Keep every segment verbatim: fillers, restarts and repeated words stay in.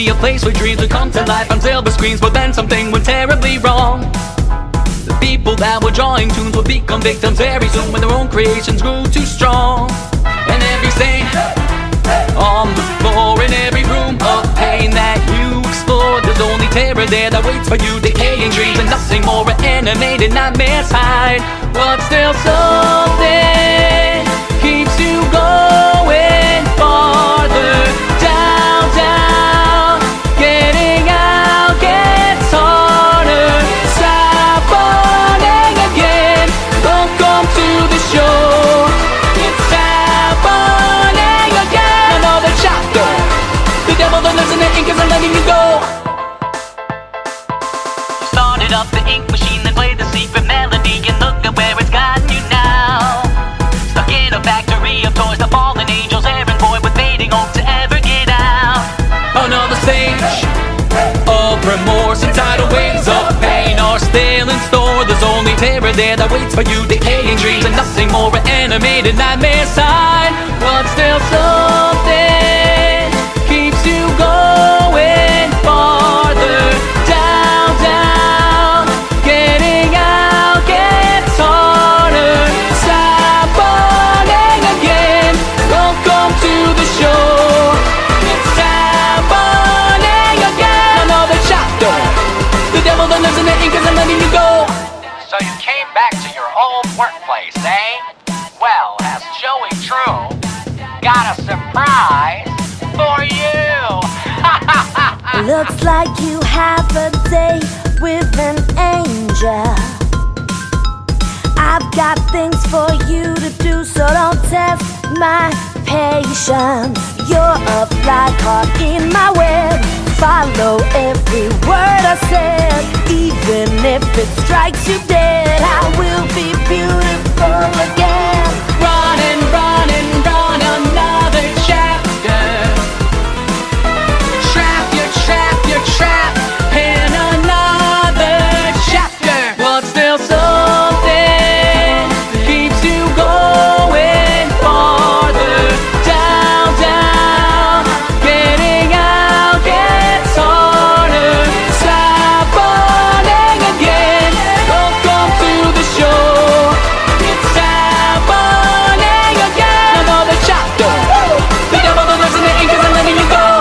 be a place where dreams would come to life on silver screens. But then something went terribly wrong. The people that were drawing tunes would become victims very soon when their own creations grew too strong. And every stain on the floor, in every room of pain that you explore, there's only terror there that waits for you. Decaying dreams and nothing more, animated nightmares hide. But still something keeps you going farther down, down. Getting out gets harder. Stop running again. Welcome to the show. It's happening again. Another chapter. The devil that lives in the ink isn't letting you go. You started up the ink machine, then played the secret melody, and look at where it's gotten you now. Stuck in a factory of toys, the fallen angels, errand boy with fading hope to ever get out. Another stage of remorse and tidal waves of pain are still in store. There's only terror there that waits for you. Decaying dreams and nothing more, animated nightmare side. But still something keeps you going farther down, down. Getting out gets harder. Stop running again. Welcome to the show. It's happening again. Another chapter. The devil that lives in the ink isn't letting you go. So you came back to your old workplace, eh? Well, has Joey True got a surprise for you? Looks like you have a date with an angel. I've got things for you to do, so don't test my patience. You're a fly caught in my web. Follow every word I said. Even if it strikes you dead, I will be beautiful again. Run and run and run another chapter. Trap, you're trapped, you're trapped in another chapter. But still something keeps you going farther down, down. Getting out gets harder. Stop running again. Welcome to the show. It's happening again. Another chapter. The devil that lives in the ink isn't letting you go.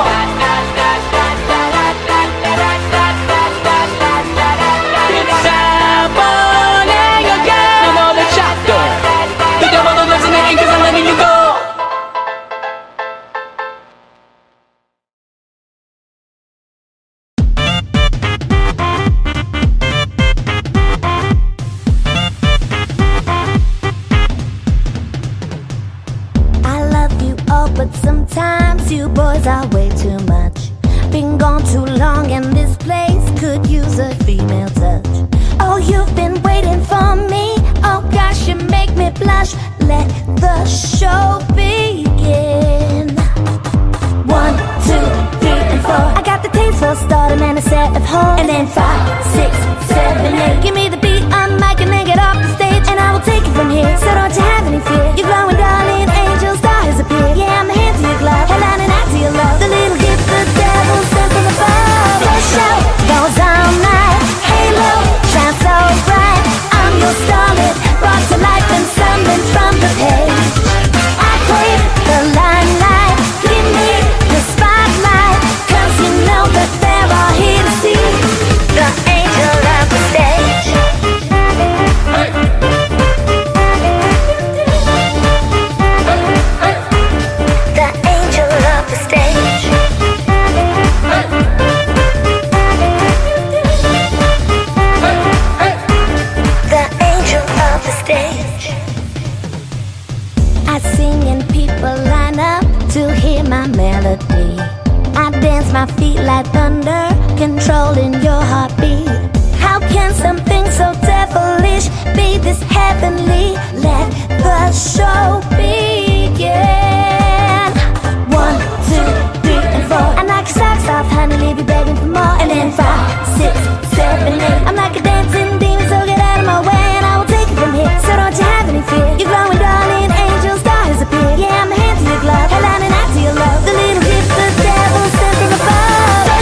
It's happening again. Another chapter. The devil that lives in the ink isn't letting you go. I love you all, but sometimes you boys are way too much. Been gone too long and this place could use a female touch. Oh, you've been waiting for me. Oh gosh, you make me blush. Let the show begin. One, two, three, and four. I got the taste for starting and a set of home. And then five, six, seven, eight. Give me the beat, I'm mic, and then get off the stage, and I will take it from here. So don't you have any fear. You're glowing, darling, angel star has appeared. Yeah, I'm a hand to your glove, headlining out to your love. The little gift the devil sent from above. The show goes all night. Halo shines so bright. I'm your starlet, brought to life and summoned from the page. I take the limelight. Give me the spotlight, 'cause you know that they're all here to see the angel of the stage. The angel of the stage. The angel of the stage. I sing and people line up to hear my melody. I dance my feet like thunder, controlling your heartbeat. How can something so devilish be this heavenly? Let the show begin. One, two, three, and four. I knock your socks off, honey, leave you begging for more. And then five, six, seven, eight. I'm like a dancing demon, so get out of my way, and I will take it from here. So don't you have any fear. You're glowing, darling, angel star has appeared. Yeah, I'm a hand to your glove, headlining out to your love. The little gift the devil sent from above.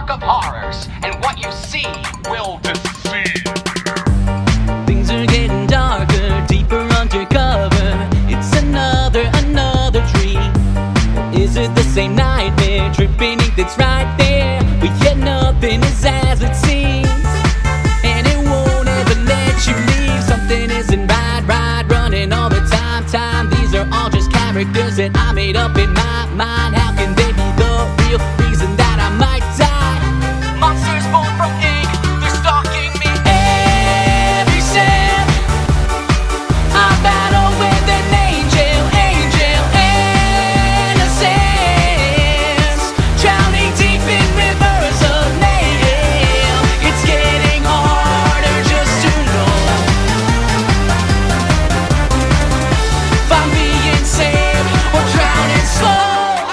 park of horrors, and what you see will deceive. Things are getting darker, deeper undercover. It's another, another dream. Is it the same nightmare, dripping ink that's right there, but yet nothing is as it seems, and it won't ever let you leave. Something isn't right, right, running all the time, time. These are all just characters that I made up in my mind. How can they be the real reason that I might die? Monsters born from ink, they're stalking me. Every step I battle with an angel, angel innocence, drowning deep in rivers of mayhem. It's getting harder just to know if I'm being saved or drowning slow.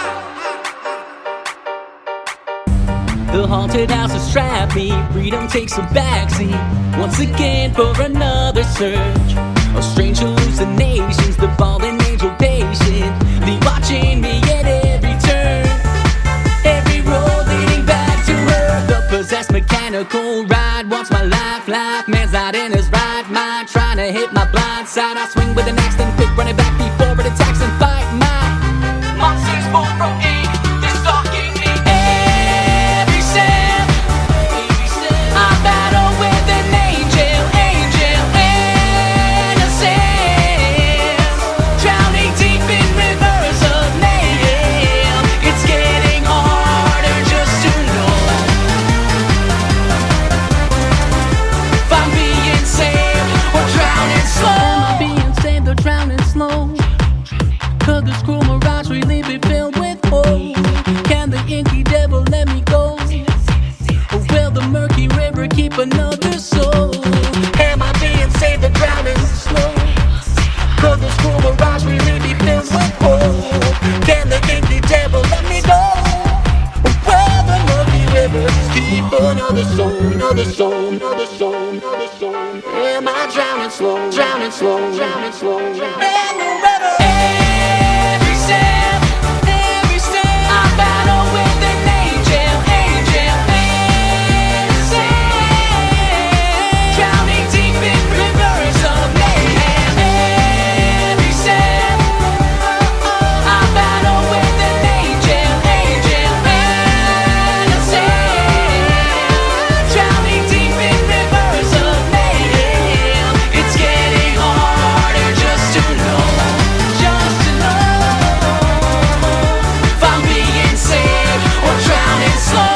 The haunted house has trapped me, freedom takes a backseat once again for another search of strange hallucinations. The fallen angel patiently watching me at every turn, every road leading back to her. The possessed mechanical ride wants my life, life. Man's not in his right mind, trying to hit my blind side. I swing with an axe, then quick running back before it attacks and fight my Monsters born from ink, they're stalking me. every step. I battle with an angel, angel innocence, drowning deep in rivers of mayhem. It's getting harder just to know if I'm being saved or drowning slow. Am I being saved or drowning slow? Could this cruel mirage really be filled with hope? Can the inky devil let me go? Or will the murky river keep another soul? Am I being saved or drowning slow? Could this cruel mirage really be filled with hope? Can the inky devil let me go? Or will the murky river keep another soul? Another soul, another soul, another soul. Am I drowning slow? Drowning slow, drowning slow, drowning slow. Every step, every step, I battle with an angel, angel innocence, drowning deep in rivers of mayhem. Every step, I battle with an angel, angel innocence, drowning deep in rivers of mayhem. It's getting harder just to know, just to know if I'm being saved or drowning slow.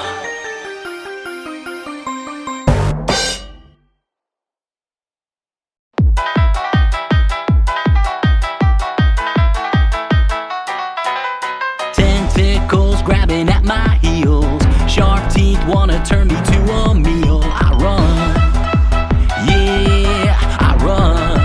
Tentacles grabbing at my heels, sharp teeth wanna turn me to a meal. I run, yeah, I run.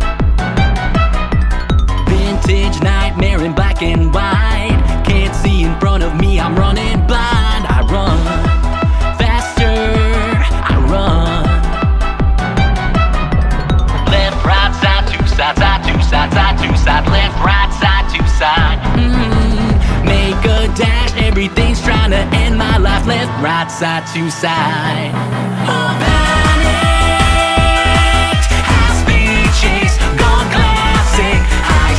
Vintage nightmare in black and white, can't see in front of me, I'm running blind. I run, faster, I run. Left, right, side, two side, side, two side, side, two side, left, right, side, two side. Mm, make a dash, everything's trying to end my life. Left, right, side, two side. Oh, panicked, high speed chase, gone classic, high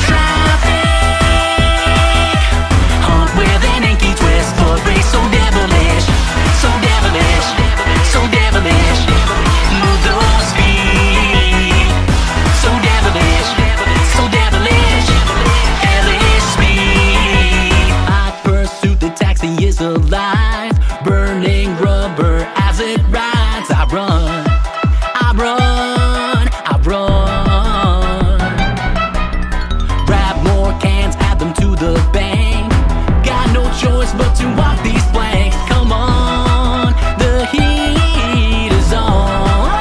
traffic, hunt with an inky twist, foot race so devilish, so devilish, so devilish, move those feet, so devilish, so devilish, hellish speed. I pursuit the taxi is alive, burning rubber as it rides. I run, I run, I run. Grab more cans, add them to the bank. Got no choice but to walk these planks. Come on, the heat is on.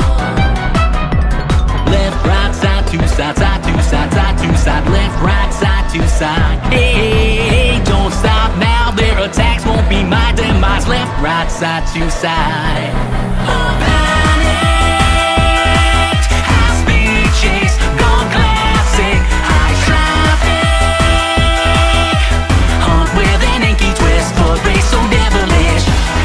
Left, right, side, two side, side, two side, side, two side, left, right, side, two side. Hey, don't stop now, their attacks won't be my demise. Left, right, side, two side. Oh, panicked, high speed chase, gone classic, high traffic, hunt with an inky twist, foot race so devilish,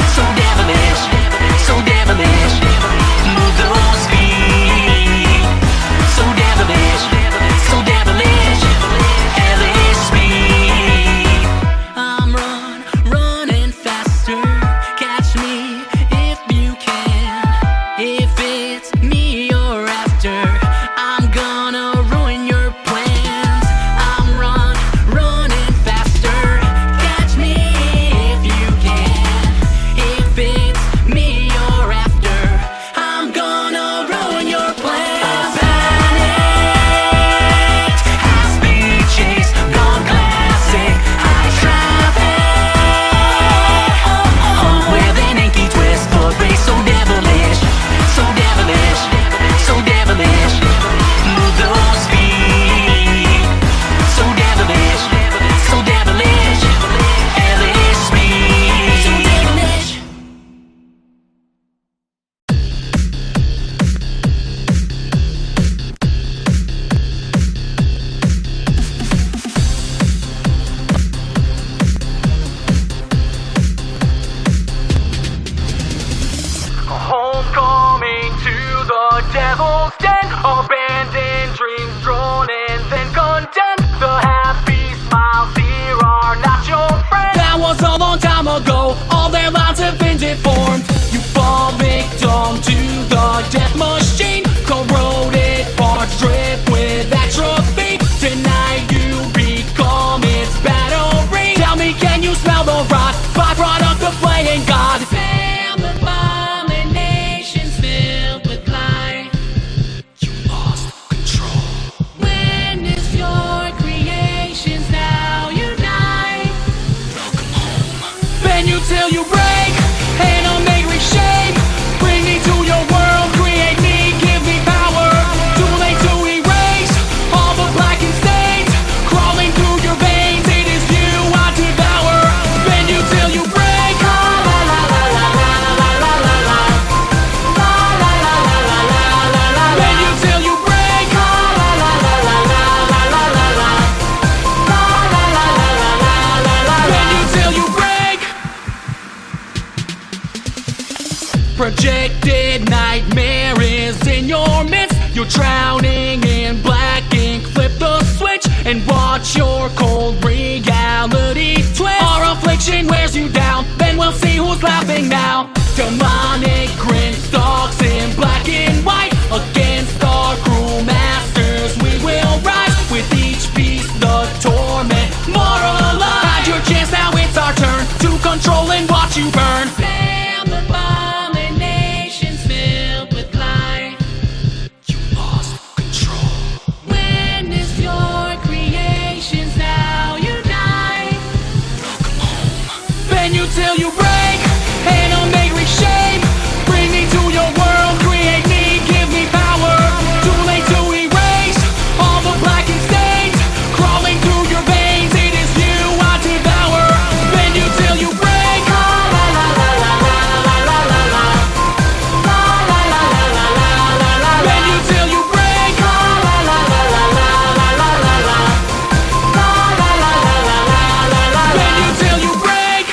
Projected nightmare is in your midst. You're drowning in black ink. Flip the switch and watch your cold reality twist. Our affliction wears you down, then we'll see who's laughing now. Demonic grin stalks in black and white. Against our cruel masters we will rise. With each piece the torment more alive. Had your chance, now it's our turn to control and watch you burn. Damn abominations filled with light. You lost control. When is your creations now unite? Welcome home. Bend you till you break, and I'll make reshape. Bring me to your world, create me, give me power. Too late to erase all the blackened stains crawling through your veins. It is you I devour. Bend you till you break. La la la la la la la la la. La la la la la la la la. Bend you till you break. La la la la la la la la la. La la la la la la la. Bend you till you break.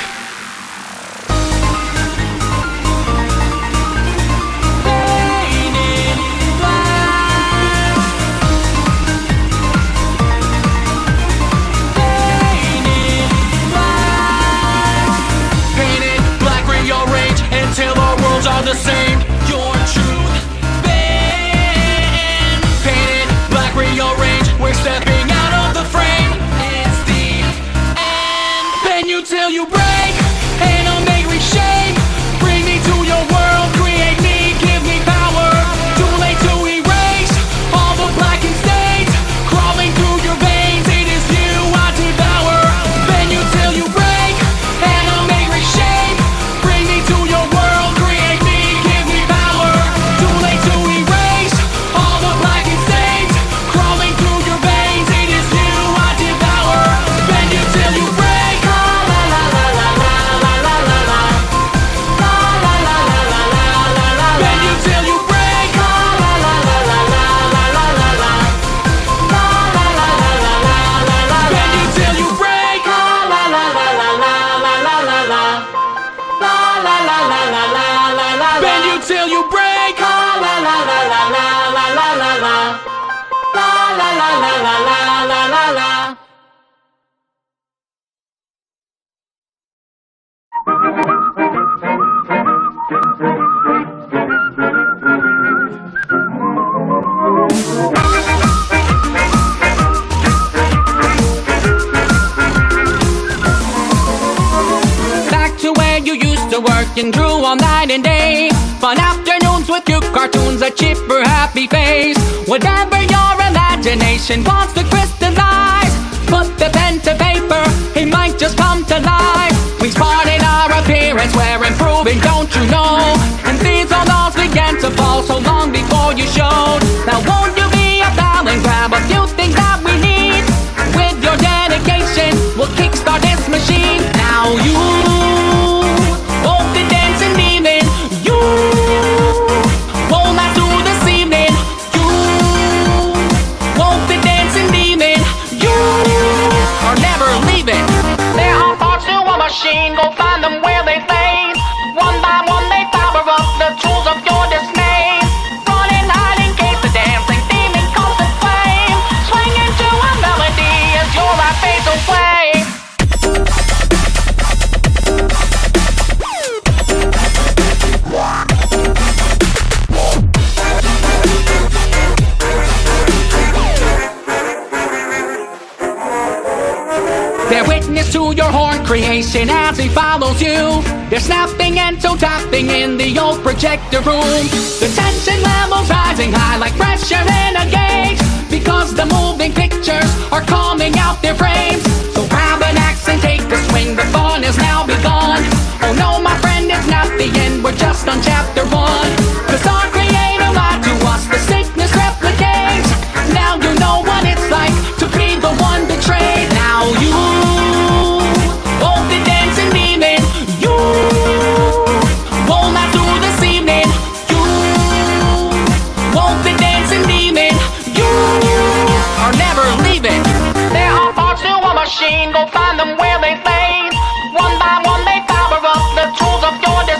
Painted black, rearrange until our worlds are the same. Your truth bend. Painted black, rearrange. We're stepping out of the frame. It's the end. Bend you till you break, and I'll make reshape. Bring me to your world, create me, give me power. Too late to erase all the blackened stains crawling through your veins. It is you I devour. Bend you till you break, and I'll make reshape. Bring me to your world, create me, give me power. Too late to erase all the blackened stains crawling through your veins. It is you I devour. Bend you till you break. La la la la la la la la la. La la la la la la la la. Bend you till you break. La la la la la la la la la. La la la la la la la la. Bend you till you break. La la la la la la la la la. La la la la la la la la. Bend you till you break. La la la la la la la la la. La la la la la la la la. Back to where you used to work and drew all night and day. Fun afternoons with cute cartoons, a chipper happy face. Whatever your imagination wants to crystallize, put the pen to paper, it might just come to life. We spotted our appearance, we're improving, don't you know? And these old walls began to fall so long before you showed. Now won't you be a pal and grab a few things that we need? With your dedication, we'll kickstart this machine. Now you won't be dancing demon. You won't last through this evening. You won't be dancing demon. You are never leaving. There are parts to a machine, go find them where they lay. One by one they power up the tools of your dismay. Run and hide in case the dancing demon comes to flame. Swing into a melody as your life fades away. Bear witness to your horn creation as he follows you. They're snapping and toe tapping in the old projector room. The tension levels rising high like pressure in a gauge, because the moving pictures are coming out their frames. So grab an axe and take a swing, the fun has now begun. Oh no, my friend, it's not the end, we're just on chapter one. Cause our creator lied to us, the sickness replicates. Now you know what it's like to be the one betrayed. Now you won't be dancing demon. You won't last through this evening. You won't be dancing demon. You are never leaving. There are parts to a machine, go find them where they lay. One by one they power up the tools of your design.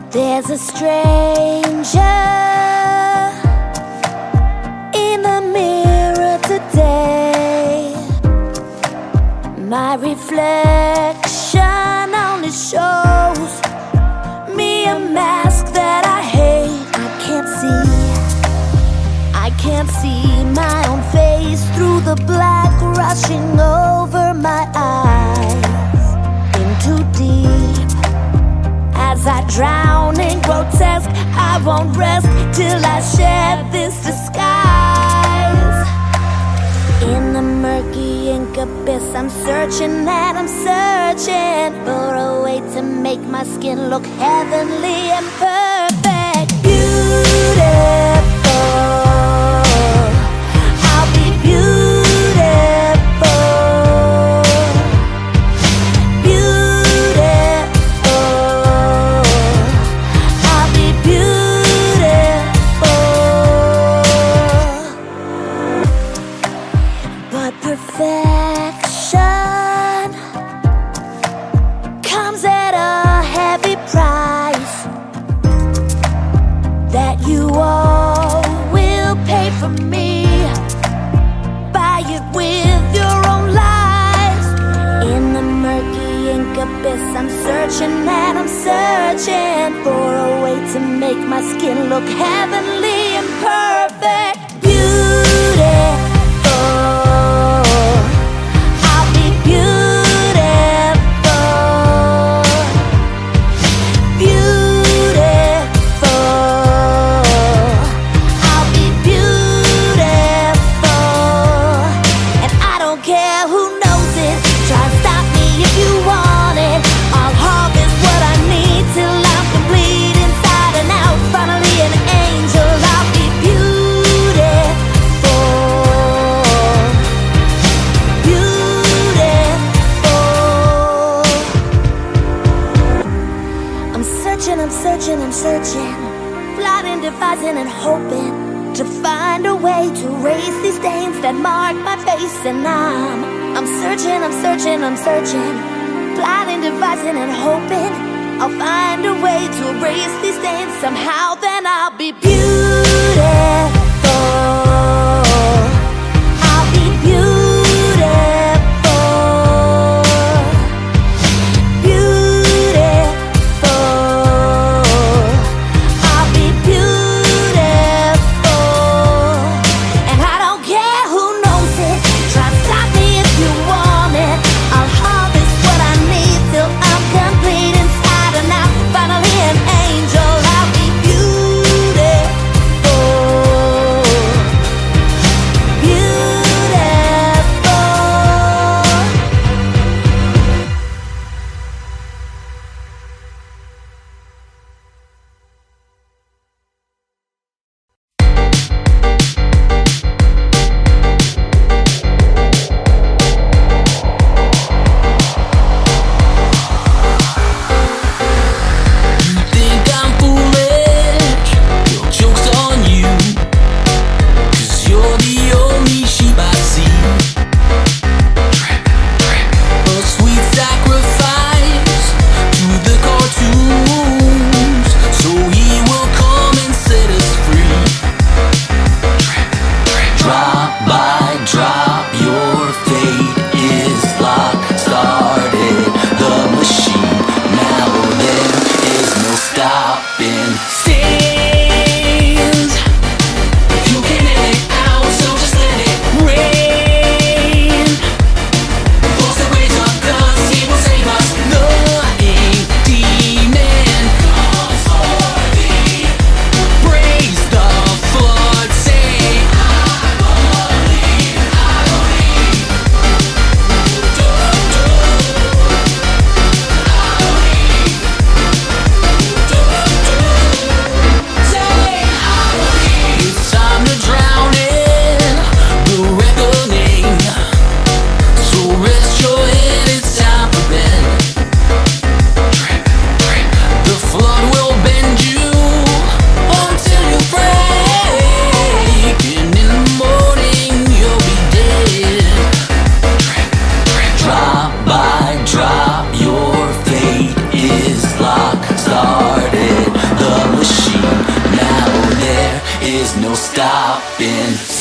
There's a stranger in the mirror today. My reflection only shows me a mask that I hate. I can't see, I can't see my own face through the black rushing over my eyes. In too deep, as I drown in grotesque, I won't rest till I shed this disguise. In the murky ink abyss, I'm searching and I'm searching for a way to make my skin look heavenly and perfect. Beautiful, I'll be beautiful. Beautiful, I'll be beautiful. But perfection comes at a heavy price that you all will pay for me. Buy it with your own lives. In the murky ink abyss, I'm searching and I'm searching for a way to make my skin look heavenly and perfect. Beautiful, I'll be beautiful. Beautiful, I'll be beautiful. And I don't care who knows it. Try to stop me if you want it. I'll harvest what I need till I'm complete inside and out. Finally an angel, I'll be beautiful. Beautiful. I'm searching, I'm searching, I'm searching, plotting, devising, and hoping to find a way to erase these stains that mark my face. And I'm, I'm searching, I'm searching, I'm searching, plotting, devising, and hoping I'll find a way to erase these stains somehow. Then I'll be beautiful. I'll be beautiful. Beautiful, I'll be beautiful. And I don't care who knows it. Try to stop me if you want it. I'll harvest what I need till I'm complete inside and out. Finally an angel, I'll be beautiful. stopping.